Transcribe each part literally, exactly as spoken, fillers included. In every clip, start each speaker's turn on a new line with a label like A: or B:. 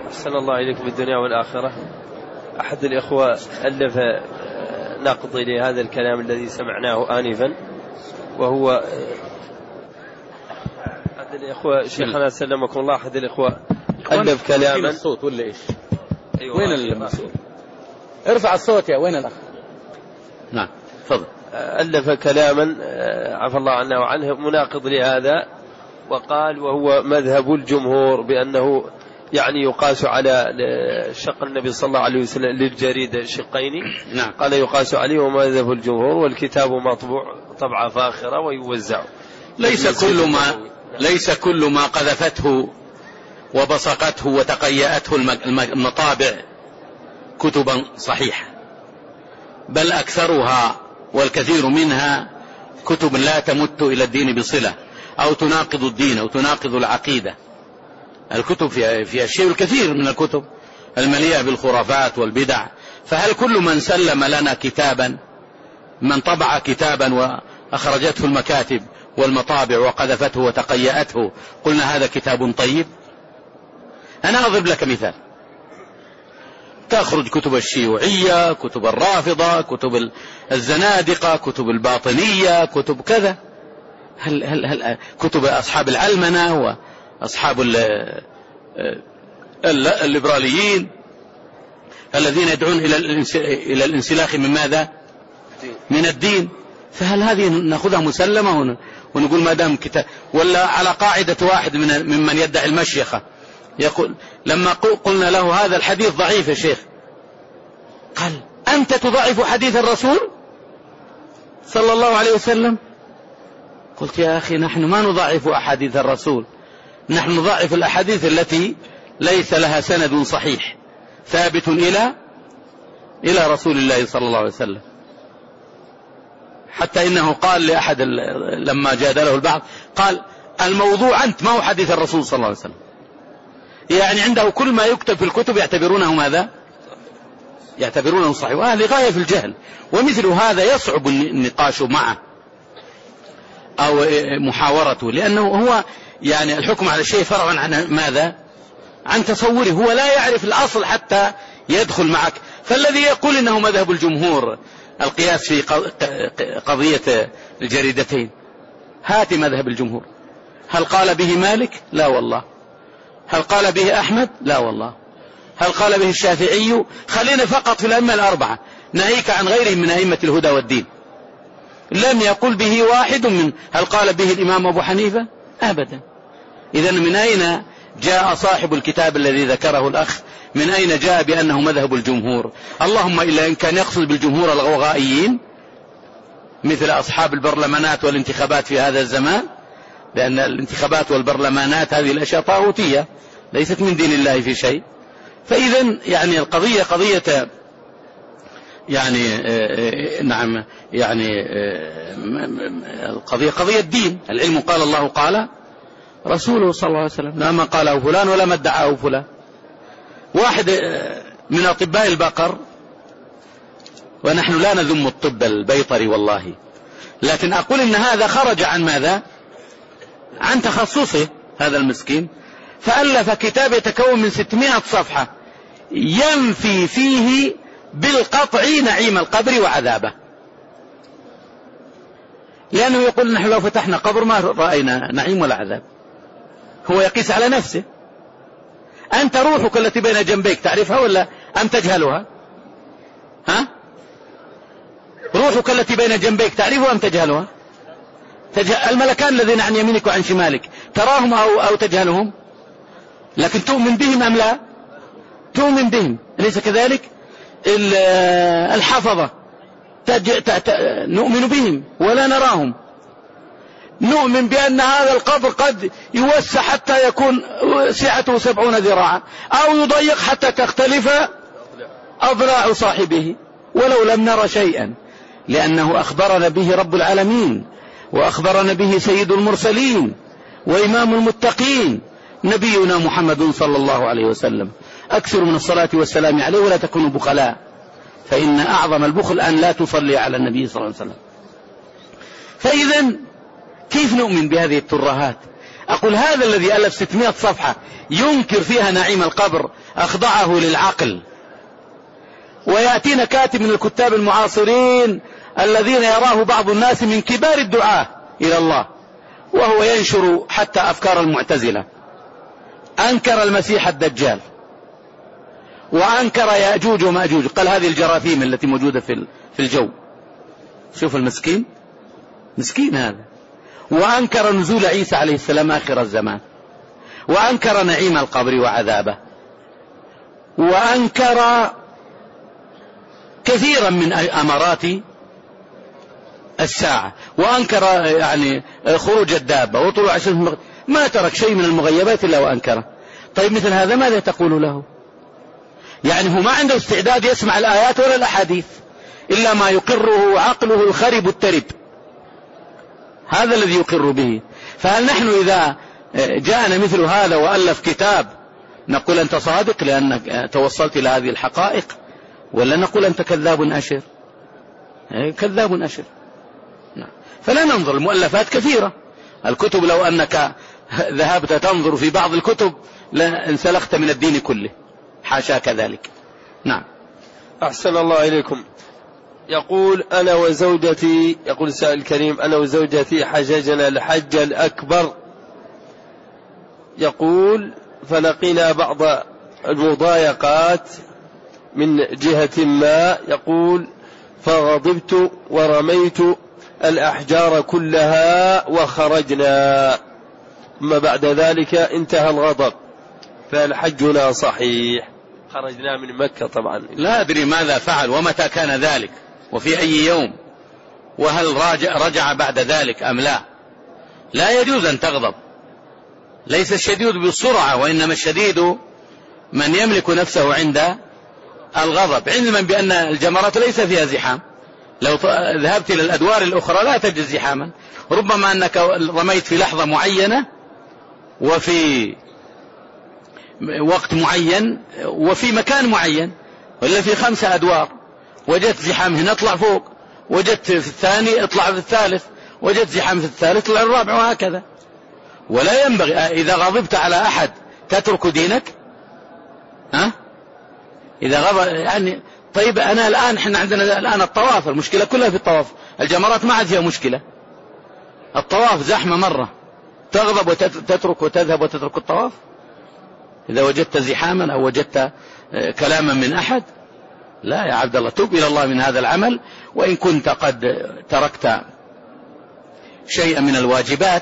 A: أحسن الله إليكم في الدنيا والآخرة. أحد الإخوة ألف نقض لهذا الكلام الذي سمعناه آنفا، وهو أحد الإخوة شيخنا سلمكم الله، أحد الإخوة ألف كلاما.
B: الصوت ولا إيش؟
A: أيوة
B: وين الصوت؟ ارفع الصوت يا وين الأخ؟ نعم تفضل.
A: ألف كلاما عفى الله عنه وعنه مناقض لهذا، وقال وهو مذهب الجمهور بأنه يعني يقاس على شق النبي صلى الله عليه وسلم للجريدة شقين.
B: نعم.
A: قال يقاس عليه ومذهب الجمهور، والكتاب مطبوع طبعة فاخرة ويوزع.
B: ليس كل ما ليس كل ما قذفته وبصقته وتقيأته المطابع كتبا صحيحة، بل أكثرها والكثير منها كتب لا تمت إلى الدين بصلة، أو تناقض الدين أو تناقض العقيدة. الكتب فيها, فيها الشيء الكثير من الكتب المليئة بالخرافات والبدع. فهل كل من سلم لنا كتابا، من طبع كتابا وأخرجته المكاتب والمطابع وقذفته وتقيأته، قلنا هذا كتاب طيب؟ أنا أضرب لك مثال. تخرج كتب الشيوعية، كتب الرافضة، كتب الزنادقة، كتب الباطنية، كتب كذا. هل هل هل كتب أصحاب العلمنة وأصحاب الليبراليين الذين يدعون إلى الانسلاخ من ماذا؟ من الدين. فهل هذه نأخذها مسلمة ونقول ما دام كتاب؟ ولا على قاعدة واحد من ممن يدعي المشيخة يقول لما قلنا له هذا الحديث ضعيف يا شيخ، قال أنت تضعف حديث الرسول صلى الله عليه وسلم؟ قلت يا أخي نحن ما نضعف أحاديث الرسول، نحن نضعف الأحاديث التي ليس لها سند صحيح ثابت إلى إلى رسول الله صلى الله عليه وسلم. حتى إنه قال لأحد لما جادله البعض، قال الموضوع أنت ما هو حديث الرسول صلى الله عليه وسلم. يعني عنده كل ما يكتب في الكتب يعتبرونه ماذا؟ يعتبرونه صحيح، وهذا غاية في الجهل. ومثل هذا يصعب النقاش معه أو محاورته، لأنه هو يعني الحكم على الشيء فرع عن ماذا؟ عن تصوره، هو لا يعرف الأصل حتى يدخل معك. فالذي يقول إنه مذهب الجمهور القياس في قضية الجريدتين، هات مذهب الجمهور. هل قال به مالك؟ لا والله. هل قال به أحمد؟ لا والله. هل قال به الشافعي؟ خلينا فقط في الأئمة الأربعة، ناهيك عن غيرهم من أئمة الهدى والدين. لم يقل به واحد من. هل قال به الإمام أبو حنيفة؟ أبدا. إذن من أين جاء صاحب الكتاب الذي ذكره الأخ؟ من أين جاء بأنه مذهب الجمهور؟ اللهم إلا إن كان يقصد بالجمهور الغوغائيين مثل أصحاب البرلمانات والانتخابات في هذا الزمان، لأن الانتخابات والبرلمانات هذه الأشياء طاغوتية ليست من دين الله في شيء. فإذن يعني القضية قضية يعني نعم يعني القضية قضية دين. العلم قال الله قال رسوله صلى الله عليه وسلم، لا ما قاله فلان ولا ما ادعاه فلان. واحد من أطباء البقر، ونحن لا نذم الطب البيطري والله، لكن أقول إن هذا خرج عن ماذا؟ عن تخصصه هذا المسكين، فألف كتاب يتكون من ستمائة صفحة ينفي فيه بالقطع نعيم القبر وعذابه، لأنه يقول نحن لو فتحنا قبر ما رأينا نعيم ولا عذاب. هو يقيس على نفسه. أنت روحك التي بين جنبيك تعرفها ولا أم تجهلها؟ ها؟ روحك التي بين جنبيك تعرفها أم تجهلها؟ تجه... الملكان الذين عن يمينك وعن شمالك تراهم أو, أو تجهلهم؟ لكن تؤمن بهم أم لا؟ تؤمن بهم، أليس كذلك؟ الحفظة تج... ت... ت... نؤمن بهم ولا نراهم. نؤمن بأن هذا القبر قد يوسع حتى يكون سعته سبعون ذراعا، أو يضيق حتى تختلف أضلاع صاحبه، ولو لم نرى شيئا، لأنه أخبرنا به رب العالمين، وأخبرنا به سيد المرسلين وإمام المتقين نبينا محمد صلى الله عليه وسلم. أكثر من الصلاة والسلام عليه ولا تكونوا بخلاء، فإن أعظم البخل أن لا تصلي على النبي صلى الله عليه وسلم. فإذا كيف نؤمن بهذه الترهات؟ أقول هذا الذي ألف ستمائة صفحة ينكر فيها نعيم القبر أخضعه للعقل. ويأتينا كاتب من الكتاب المعاصرين الذين يراه بعض الناس من كبار الدعاة إلى الله، وهو ينشر حتى أفكار المعتزلة. أنكر المسيح الدجال، وأنكر يأجوج ومأجوج، قال هذه الجراثيم التي موجودة في الجو. شوف المسكين، مسكين هذا. وأنكر نزول عيسى عليه السلام آخر الزمان، وأنكر نعيم القبر وعذابه، وأنكر كثيرا من أمارات الساعة، وأنكر يعني خروج الدابة وطلوع الشمس، ما ترك شيء من المغيبات إلا وأنكره. طيب مثل هذا ماذا تقول له؟ يعني هو ما عنده استعداد يسمع الآيات ولا الأحاديث إلا ما يقره عقله الخرب الترب، هذا الذي يقر به. فهل نحن إذا جاءنا مثل هذا وألف كتاب نقول أنت صادق لأنك توصلت إلى هذه الحقائق، ولا نقول أنت كذاب أشر؟ كذاب أشر. فلا ننظر، المؤلفات كثيرة، الكتب لو أنك ذهبت تنظر في بعض الكتب لانسلخت من الدين كله، حاشا كذلك. نعم.
A: أحسن الله إليكم. يقول أنا وزوجتي، يقول السائل الكريم، أنا وزوجتي حججنا الحج الأكبر، يقول فلقينا بعض المضايقات من جهة ما، يقول فغضبت ورميت الأحجار كلها وخرجنا، ثم بعد ذلك انتهى الغضب، فالحجنا صحيح؟ خرجنا من مكة طبعا.
B: لا أدري ماذا فعل ومتى كان ذلك وفي أي يوم، وهل راجع رجع بعد ذلك أم لا. لا يجوز أن تغضب، ليس الشديد بالسرعة، وإنما الشديد من يملك نفسه عند الغضب، علما بأن الجمرات ليس فيها زحام. لو ذهبت إلى الأدوار الأخرى لا تجد زحاما، ربما أنك رميت في لحظة معينة وفي وقت معين وفي مكان معين، ولا في خمسة أدوار وجدت زحام هنا اطلع فوق، وجدت في الثاني اطلع في الثالث، وجدت زحام في الثالث اطلع الرابع، وهكذا. ولا ينبغي إذا غضبت على أحد تترك دينك، ها؟ إذا غضب يعني. طيب أنا الآن إحنا عندنا الآن الطواف، المشكلة كلها في الطواف، الجمرات ما عاد فيها مشكلة، الطواف زحمة مرة، تغضب وتترك وتذهب وتترك الطواف؟ إذا وجدت زحاما أو وجدت كلاما من أحد، لا يا عبد الله، توب إلى الله من هذا العمل. وإن كنت قد تركت شيئا من الواجبات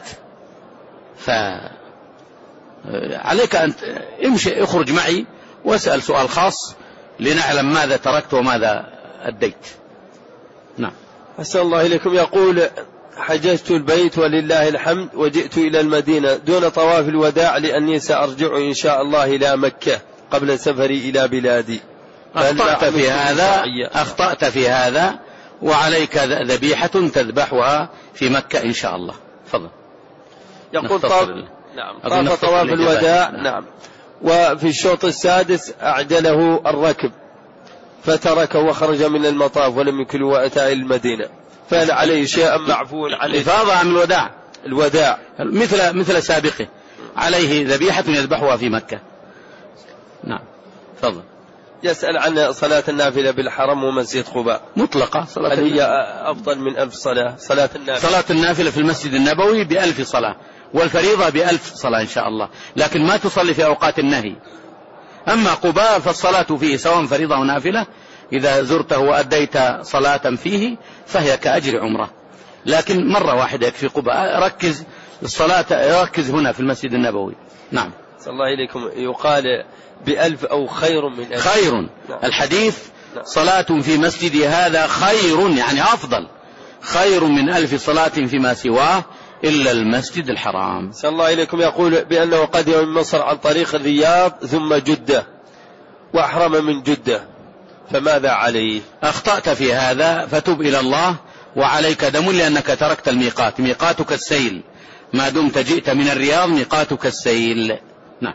B: فعليك أن امشي، اخرج معي واسأل سؤال خاص لنعلم ماذا تركت وماذا أديت. نعم.
A: أسأل الله إليكم. يقول حججت البيت ولله الحمد، وجئت إلى المدينة دون طواف الوداع لأني سأرجع إن شاء الله إلى مكة قبل سفري إلى بلادي.
B: أخطأت في هذا، أخطأت في هذا، وعليك ذبيحة تذبحها في مكة إن شاء الله. فضل.
A: يقول طاف نعم طاف طواف الوداع. نعم. نعم. وفي الشوط السادس أعجله الركب فتركه وخرج من المطاف ولم يكن وأتى إلى المدينة، فهل عليه شيء معفو عليه؟
B: إفاضة عن الوداع،
A: الوداع
B: مثل مثل سابقه، عليه ذبيحة يذبحها في مكة. نعم. فضل.
A: يسأل عن صلاة النافلة بالحرم ومسجد قباء
B: مطلقة، صلاة
A: هل هي أفضل من ألف صلاة؟ صلاة النافلة
B: صلاة النافلة في المسجد النبوي بألف صلاة، والفريضة بألف صلاة إن شاء الله، لكن ما تصلي في أوقات النهي. أما قباء فالصلاة فيه سواء فريضة أو نافلة، إذا زرته وأديت صلاة فيه فهي كأجر عمره، لكن مرة واحدة يكفي قباء. ركز الصلاة، ركز هنا في المسجد النبوي. نعم.
A: صلى الله إليكم. يقال بألف أو خير من ألف.
B: خير. نعم. الحديث نعم. صلاة في مسجدي هذا خير، يعني أفضل، خير من ألف صلاة فيما سواه إلا المسجد الحرام.
A: صلى الله إليكم. يقول بأنه قدم من مصر عن طريق الرياض ثم جدة وأحرم من جدة، فماذا عليه؟
B: أخطأت في هذا فتب إلى الله، وعليك دم لأنك تركت الميقات، ميقاتك السيل، ما دمت جئت من الرياض ميقاتك السيل. نعم.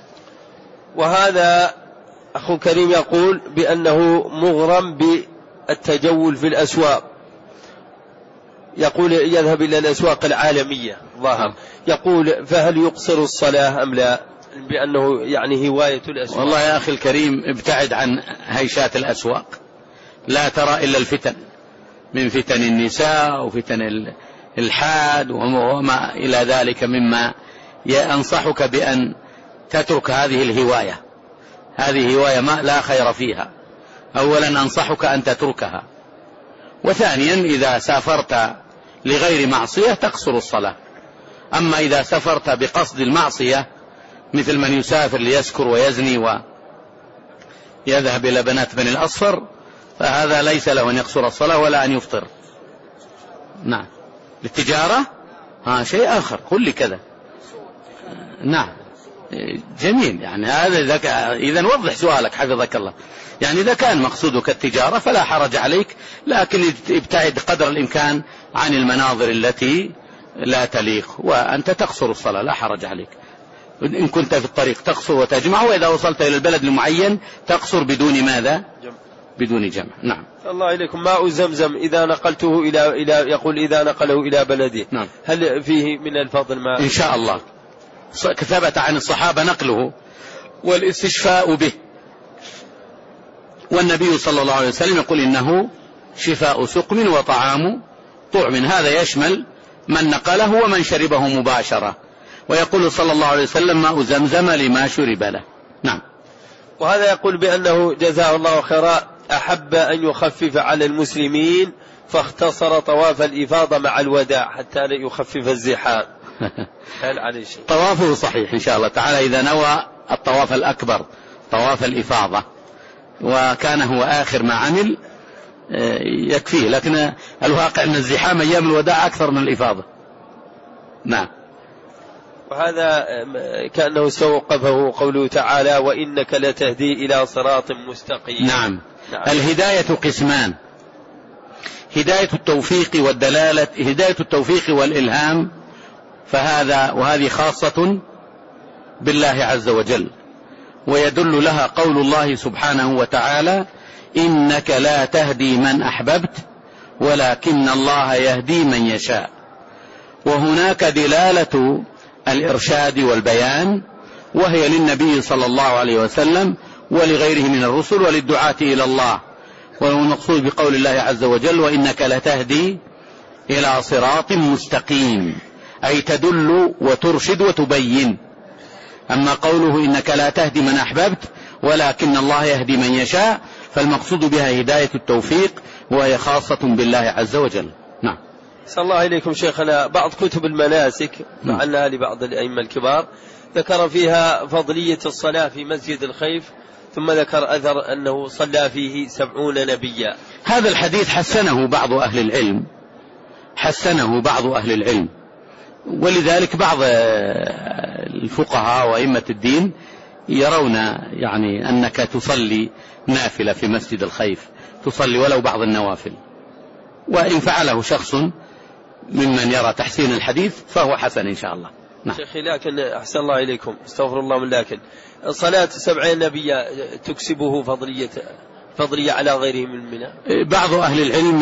A: وهذا أخو كريم يقول بأنه مغرم بالتجول في الأسواق، يقول يذهب إلى الأسواق العالمية ظاهر، يقول فهل يقصر الصلاة أم لا؟ بأنه يعني هواية الأسواق.
B: والله يا أخي الكريم ابتعد عن هيشات الأسواق، لا ترى إلا الفتن، من فتن النساء وفتن الحاد وما إلى ذلك، مما أنصحك بأن تترك هذه الهواية. هذه هواية ما لا خير فيها. أولا أنصحك أن تتركها، وثانيا إذا سافرت لغير معصية تقصر الصلاة. أما إذا سافرت بقصد المعصية مثل من يسافر ليسكر ويزني ويذهب إلى بنات بني الأصفر، فهذا ليس له أن يقصر الصلاة ولا أن يفطر. نعم. للتجارة ها شيء آخر، قل لي كذا. نعم جميل. يعني هذا إذا وضح سؤالك حفظك الله. يعني إذا كان مقصودك التجارة فلا حرج عليك، لكن ابتعد قدر الإمكان عن المناظر التي لا تليق، وأنت تقصر الصلاة لا حرج عليك. إن كنت في الطريق تقصر وتجمع، وإذا وصلت إلى البلد المعين تقصر بدون ماذا؟ بدون جمع. نعم.
A: الله إليكم. ماء زمزم إذا نقلته إلى إلى يقول إذا نقله إلى بلده،
B: نعم.
A: هل فيه من الفضل ما؟
B: إن شاء الله ثبت عن الصحابة نقله والاستشفاء به، والنبي صلى الله عليه وسلم يقول إنه شفاء سقم وطعام طعم. هذا يشمل من نقله ومن شربه مباشرة. ويقول صلى الله عليه وسلم ماء زمزم لما شرب له. نعم.
A: وهذا يقول بأنه جزاه الله خيرا أحب أن يخفف على المسلمين فاختصر طواف الإفاضة مع الوداع حتى لا يخفف الزحام. هل عليه شيء؟
B: طوافه صحيح إن شاء الله تعالى إذا نوى الطواف الأكبر طواف الإفاضة وكان هو آخر ما عمل يكفيه، لكن الواقع أن الزحام أيام الوداع أكثر من الإفاضة. نعم.
A: وهذا كأنه استوقفه قوله تعالى وإنك لتهدي إلى صراط مستقيم.
B: نعم. نعم. الهداية قسمان: هداية التوفيق والدلالة، هداية التوفيق والإلهام، فهذا وهذه خاصة بالله عز وجل، ويدل لها قول الله سبحانه وتعالى إنك لا تهدي من أحببت ولكن الله يهدي من يشاء. وهناك دلالة الإرشاد والبيان، وهي للنبي صلى الله عليه وسلم ولغيره من الرسل وللدعاة إلى الله. والمقصود بقول الله عز وجل وإنك لتهدي إلى صراط مستقيم، أي تدل وترشد وتبين. أما قوله إنك لا تهدي من أحببت ولكن الله يهدي من يشاء، فالمقصود بها هداية التوفيق، وهي خاصة بالله عز وجل. نعم.
A: صلى الله عليكم شيخنا. بعض كتب المناسك فعلناها لبعض الأئمة الكبار ذكر فيها فضلية الصلاة في مسجد الخيف، ثم ذكر أثر أنه صلى فيه سبعون نبيا.
B: هذا الحديث حسنه بعض أهل العلم، حسنه بعض أهل العلم، ولذلك بعض الفقهاء وأئمة الدين يرون يعني أنك تصلي نافلة في مسجد الخيف، تصلي ولو بعض النوافل، وإن فعله شخص ممن يرى تحسين الحديث فهو حسن إن شاء الله.
A: نعم. شيخي لكن أحسن الله إليكم استغفر الله من، لكن صلاة سبعين نبيا تكسبه فضلية فضلية على غيره من منى.
B: بعض أهل العلم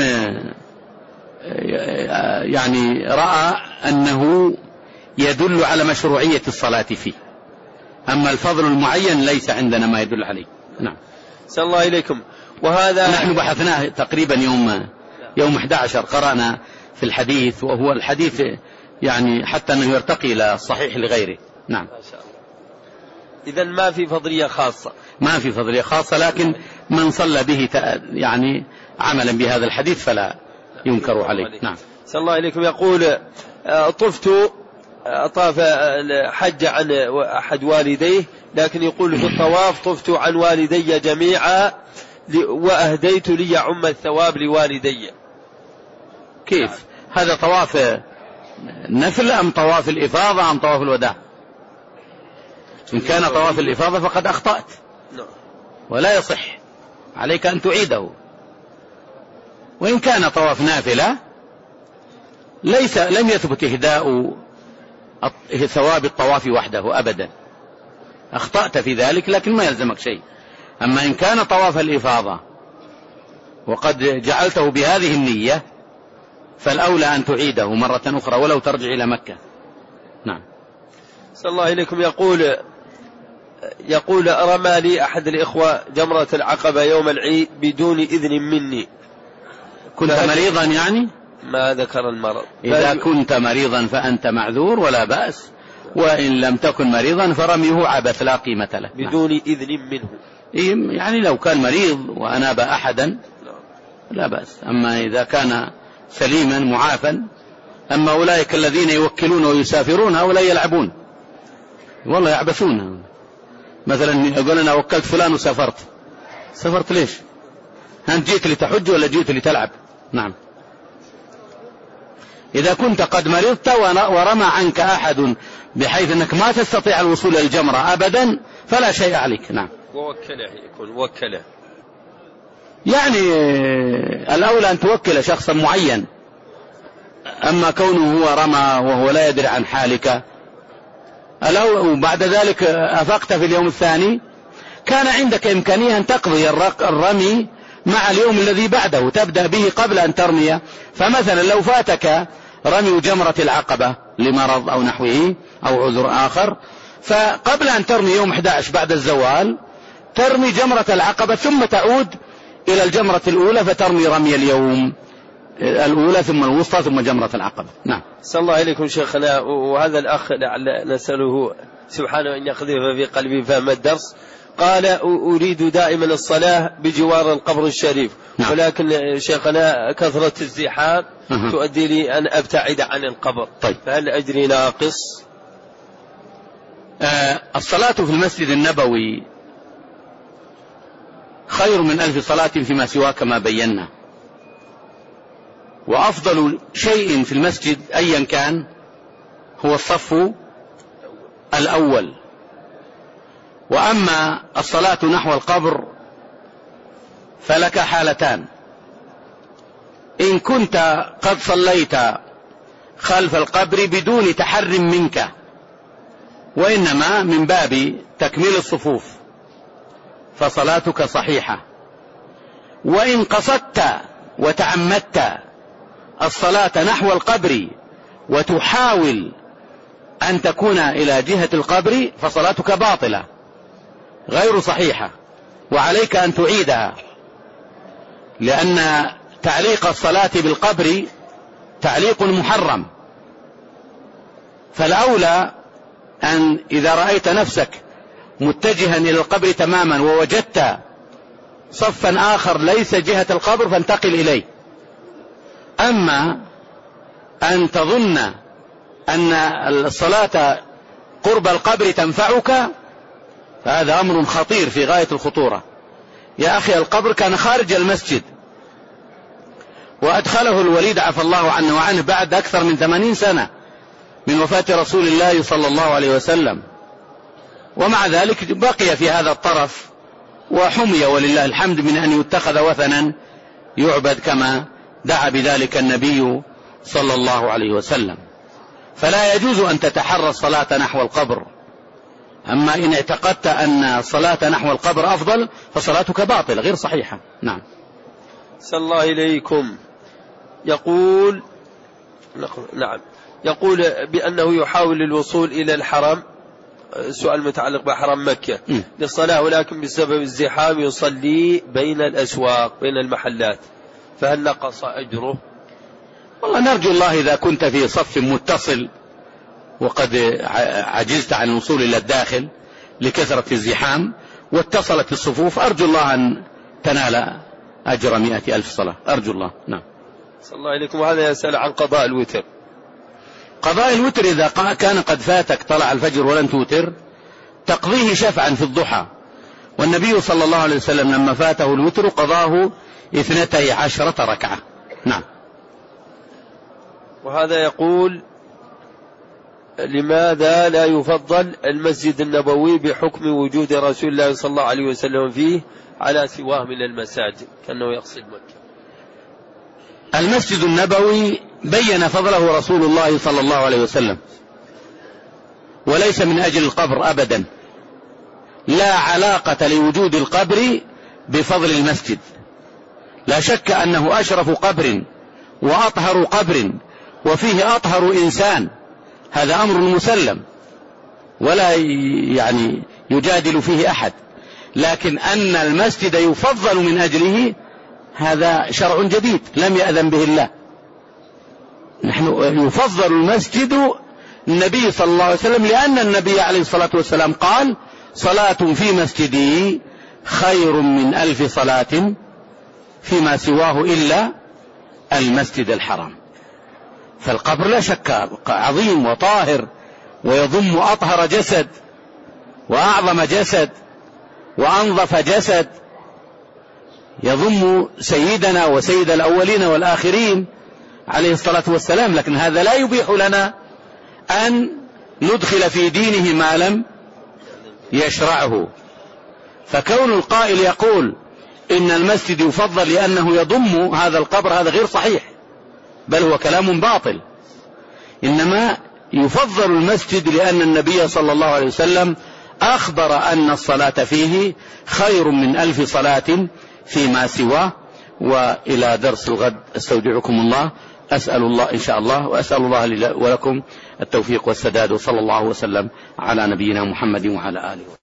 B: يعني رأى أنه يدل على مشروعية الصلاة فيه، أما الفضل المعين ليس عندنا ما يدل عليه. نعم.
A: أحسن الله إليكم. وهذا
B: نحن بحثناه تقريبا يوم يوم أحد عشر، قرأنا في الحديث، وهو الحديث يعني حتى أنه يرتقي إلى الصحيح لغيره. نعم.
A: إذن ما في فضلية خاصة،
B: ما في فضلية خاصة، لكن من صلى به يعني عملا بهذا الحديث فلا ينكر عليه. نعم.
A: صلى الله عليكم. يقول طفت طاف حج عن أحد والديه، لكن يقول في الطواف طفت عن والدي جميعا وأهديت لي عم الثواب لوالدي.
B: كيف هذا؟ طواف نفل أم طواف الإفاضة أم طواف الوداع؟ إن كان طواف الإفاضة فقد أخطأت ولا يصح، عليك أن تعيده. وإن كان طواف نافلة ليس لم يثبت إهداء ثواب الطواف وحده أبدا، أخطأت في ذلك لكن ما يلزمك شيء. أما إن كان طواف الإفاضة وقد جعلته بهذه النية فالأولى أن تعيده مرة أخرى ولو ترجع إلى مكة. نعم.
A: صلى الله عليكم. يقول يقول رمى لي أحد الإخوة جمرة العقبة يوم العيد بدون إذن مني.
B: كنت مريضا يعني؟
A: ما ذكر المرض.
B: إذا كنت مريضا فأنت معذور ولا بأس، وإن لم تكن مريضا فرميه عبث لا قيمة له
A: بدون إذن منه.
B: يعني لو كان مريض وأناب أحدا لا بأس، أما إذا كان سليما معافا. أما أولئك الذين يوكلون ويسافرون هؤلاء يلعبون والله، يعبثون. مثلا يقول أنا وكلت فلان وسافرت، سافرت ليش؟ أنت جيت لتحج ولا جيت لتلعب؟ نعم. إذا كنت قد مرضت ورمى عنك أحد بحيث أنك ما تستطيع الوصول إلى الجمرة أبدا فلا شيء عليك. نعم.
A: ووكله يكون وكله،
B: يعني الأولى أن توكل شخصا معين. أما كونه هو رمى وهو لا يدري عن حالك، وبعد ذلك أفقت في اليوم الثاني، كان عندك إمكانية أن تقضي الرمي مع اليوم الذي بعده، تبدأ به قبل أن ترمي. فمثلا لو فاتك رمي جمرة العقبة لمرض أو نحوه أو عذر آخر، فقبل أن ترمي يوم أحد عشر بعد الزوال ترمي جمرة العقبة ثم تعود إلى الجمرة الأولى فترمي رمي اليوم الأولى ثم الوسطى ثم جمرة العقبة. نعم.
A: صلى الله عليكم شيخنا. وهذا الأخ نسأله سبحانه أن يقذف في قلبي فهم الدرس. قال أريد دائما الصلاة بجوار القبر الشريف. نعم. ولكن شيخنا كثرة الزحام أه. تؤدي لي أن أبتعد عن القبر.
B: طيب.
A: فهل أجري ناقص؟
B: آه الصلاة في المسجد النبوي خير من ألف صلاة فيما سواه كما بينا، وأفضل شيء في المسجد أيا كان هو الصف الأول. وأما الصلاة نحو القبر فلك حالتان: إن كنت قد صليت خلف القبر بدون تحر منك وإنما من باب تكميل الصفوف فصلاتك صحيحة، وإن قصدت وتعمدت الصلاة نحو القبر وتحاول أن تكون إلى جهة القبر فصلاتك باطلة غير صحيحة، وعليك أن تعيدها، لأن تعليق الصلاة بالقبر تعليق محرم. فالأولى أن إذا رأيت نفسك متجها إلى القبر تماما ووجدت صفا آخر ليس جهة القبر فانتقل إليه. أما أن تظن أن الصلاة قرب القبر تنفعك فهذا أمر خطير في غاية الخطورة. يا أخي القبر كان خارج المسجد وأدخله الوليد عفى الله عنه وعنه بعد أكثر من ثمانين سنة من وفاة رسول الله صلى الله عليه وسلم، ومع ذلك بقي في هذا الطرف وحمي ولله الحمد من أن يتخذ وثنا يعبد كما دعا بذلك النبي صلى الله عليه وسلم. فلا يجوز أن تتحرى الصلاة نحو القبر. أما إن اعتقدت أن الصلاة نحو القبر أفضل فصلاتك باطلة غير صحيحة. نعم.
A: صلى الله إليكم. يقول نعم يقول بأنه يحاول الوصول إلى الحرم، سؤال متعلق بحرم مكة م. للصلاة، ولكن بسبب الزحام يصلي بين الأسواق بين المحلات، فهل نقص أجره؟
B: والله نرجو الله إذا كنت في صف متصل وقد عجزت عن الوصول إلى الداخل لكثرة الزحام واتصلت الصفوف، أرجو الله أن تنال أجر مئة ألف صلاة، أرجو الله. نعم.
A: صلى الله عليكم. وهذا يسأل عن قضاء الوتر.
B: قضاء الوتر إذا كان قد فاتك طلع الفجر ولن توتر تقضيه شفعا في الضحى، والنبي صلى الله عليه وسلم لما فاته الوتر قضاه اثنتي عشرة ركعة. نعم.
A: وهذا يقول لماذا لا يفضل المسجد النبوي بحكم وجود رسول الله صلى الله عليه وسلم فيه على سواه من المساجد، كأنه يقصد مكة؟
B: المسجد النبوي بين فضله رسول الله صلى الله عليه وسلم، وليس من أجل القبر أبدا، لا علاقة لوجود القبر بفضل المسجد. لا شك أنه أشرف قبر وأطهر قبر وفيه أطهر إنسان، هذا أمر مسلم، ولا يعني يجادل فيه أحد، لكن أن المسجد يفضل من أجله هذا شرع جديد لم يأذن به الله. نحن يفضل المسجد النبي صلى الله عليه وسلم، لأن النبي عليه الصلاة والسلام قال: صلاة في مسجدي خير من ألف صلاة فيما سواه إلا المسجد الحرام. فالقبر لا شك عظيم وطاهر، ويضم أطهر جسد وأعظم جسد وأنظف جسد، يضم سيدنا وسيد الأولين والآخرين عليه الصلاة والسلام. لكن هذا لا يبيح لنا أن ندخل في دينه ما لم يشرعه. فكون القائل يقول إن المسجد يفضل لأنه يضم هذا القبر هذا غير صحيح، بل هو كلام باطل. إنما يفضل المسجد لأن النبي صلى الله عليه وسلم أخبر أن الصلاة فيه خير من ألف صلاة فيما سواه. وإلى درس الغد استودعكم الله، أسأل الله إن شاء الله، وأسأل الله لي ولكم التوفيق والسداد، وصلى الله وسلم على نبينا محمد وعلى آله.